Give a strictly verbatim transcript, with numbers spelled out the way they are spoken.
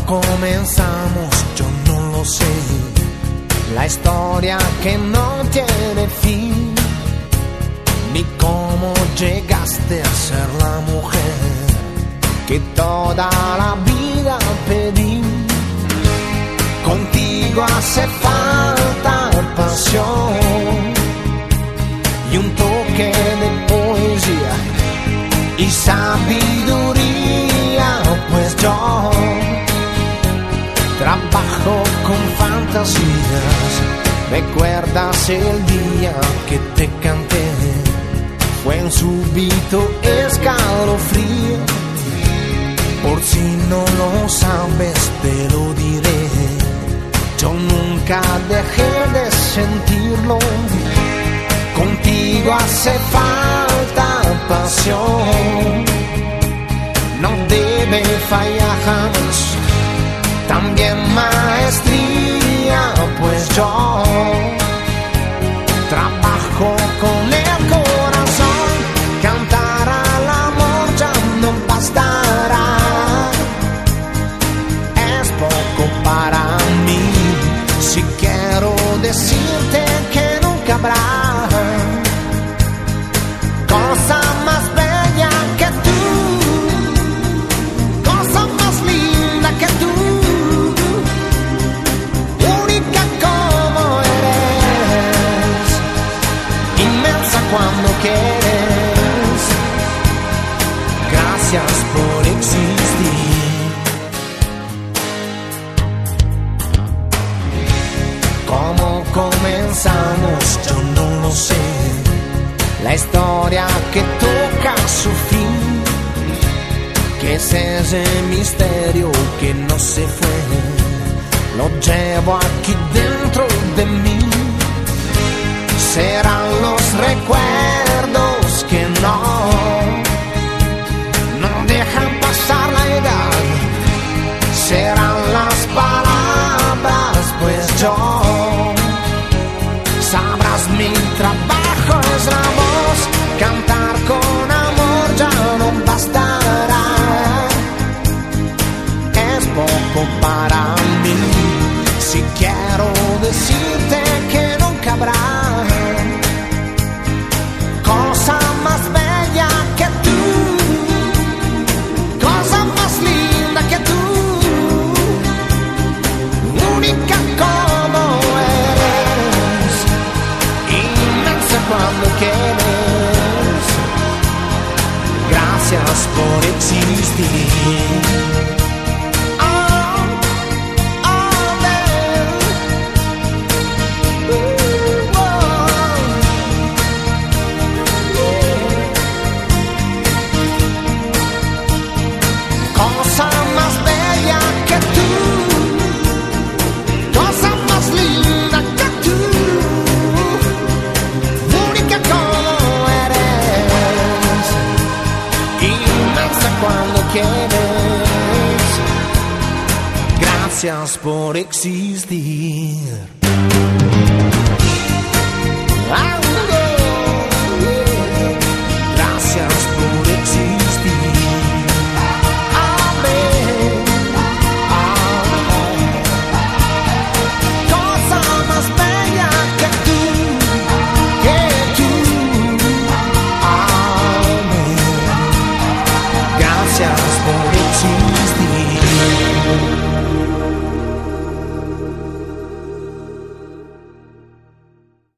comenzamos yo no lo sé, la historia que no tiene fin, ni cómo llegaste a ser la mujer que toda la vida pedí. Contigo hace falta pasión y un toque de poesía y sabiduría, pues yo trabajo con fantasías. ¿Recuerdas el día que te canté? Fue un súbito escalofrío. Por si no lo sabes te lo diré, yo nunca dejé de sentirlo. Contigo hace falta pasión, no debe fallar jamás. También maestría, pues yo trabajo con el corazón. Cantar al amor ya no bastará, es poco para mí. Si quiero decirte que nunca habrá cosa más bella que tú, cosa más linda que tú, única como eres, inmensa cuando quieres. Gracias por existir. ¿Cómo comenzamos? Yo no lo sé, la historia que toca su fin, que es ese misterio que no se fue, lo llevo aquí dentro de mí. Serán los recuerdos que no, no dejan pasar la edad, serán las palabras, pues yo sabrás mi trabajo es la voz. Cantar con amor ya no bastará, es poco para mí. Si quiero decirte que nunca habrá cosa más bella que tú, cosa más linda que tú, única como eres, inmensa cuando quieres. Gracias por existir. Oh, oh, babe. Ooh, oh. Yeah. Cosa más bella que tú, cosa más linda que tú, única como eres, inmensa cuando quieres. Gracias por existir.